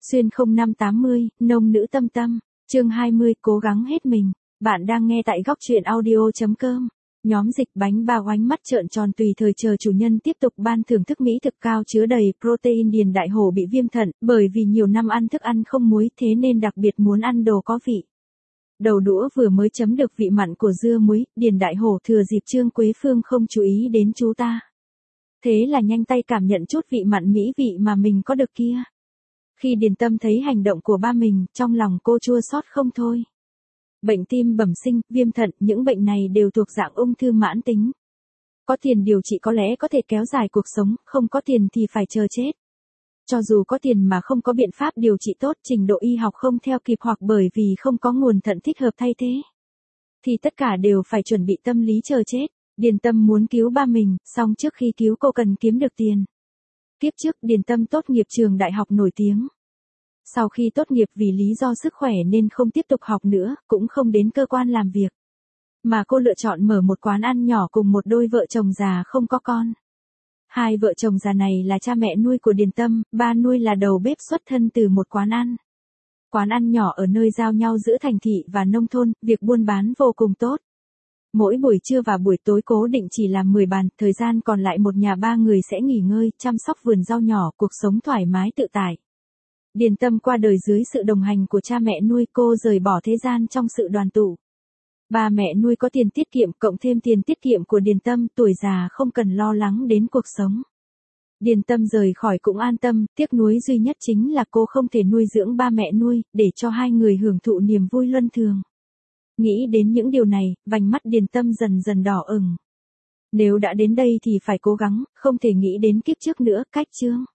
Xuyên 0580, nông nữ tâm tâm, chương 20, cố gắng hết mình. Bạn đang nghe tại góc truyện audio.com. Nhóm dịch bánh bao oánh mắt trợn tròn tùy thời chờ chủ nhân tiếp tục ban thưởng thức mỹ thực cao chứa đầy protein. Điền Đại Hổ bị viêm thận, bởi vì nhiều năm ăn thức ăn không muối thế nên đặc biệt muốn ăn đồ có vị. Đầu đũa vừa mới chấm được vị mặn của dưa muối, Điền Đại Hổ thừa dịp Trương Quế Phương không chú ý đến chú ta. Thế là nhanh tay cảm nhận chút vị mặn mỹ vị mà mình có được kia. Khi Điền Tâm thấy hành động của ba mình, trong lòng cô chua xót không thôi. Bệnh tim bẩm sinh, viêm thận, những bệnh này đều thuộc dạng ung thư mãn tính. Có tiền điều trị có lẽ có thể kéo dài cuộc sống, không có tiền thì phải chờ chết. Cho dù có tiền mà không có biện pháp điều trị tốt, trình độ y học không theo kịp hoặc bởi vì không có nguồn thận thích hợp thay thế, thì tất cả đều phải chuẩn bị tâm lý chờ chết. Điền Tâm muốn cứu ba mình, song trước khi cứu cô cần kiếm được tiền. Tiếp trước Điền Tâm tốt nghiệp trường đại học nổi tiếng. Sau khi tốt nghiệp vì lý do sức khỏe nên không tiếp tục học nữa, cũng không đến cơ quan làm việc. Mà cô lựa chọn mở một quán ăn nhỏ cùng một đôi vợ chồng già không có con. Hai vợ chồng già này là cha mẹ nuôi của Điền Tâm, ba nuôi là đầu bếp xuất thân từ một quán ăn. Quán ăn nhỏ ở nơi giao nhau giữa thành thị và nông thôn, việc buôn bán vô cùng tốt. Mỗi buổi trưa và buổi tối cố định chỉ làm 10 bàn, thời gian còn lại một nhà ba người sẽ nghỉ ngơi, chăm sóc vườn rau nhỏ, cuộc sống thoải mái tự tại. Điền Tâm qua đời dưới sự đồng hành của cha mẹ nuôi, cô rời bỏ thế gian trong sự đoàn tụ. Ba mẹ nuôi có tiền tiết kiệm cộng thêm tiền tiết kiệm của Điền Tâm, tuổi già không cần lo lắng đến cuộc sống. Điền Tâm rời khỏi cũng an tâm, tiếc nuối duy nhất chính là cô không thể nuôi dưỡng ba mẹ nuôi, để cho hai người hưởng thụ niềm vui luân thường. Nghĩ đến những điều này, vành mắt Điền Tâm dần dần đỏ ửng. Nếu đã đến đây thì phải cố gắng, không thể nghĩ đến kiếp trước nữa. Cách chương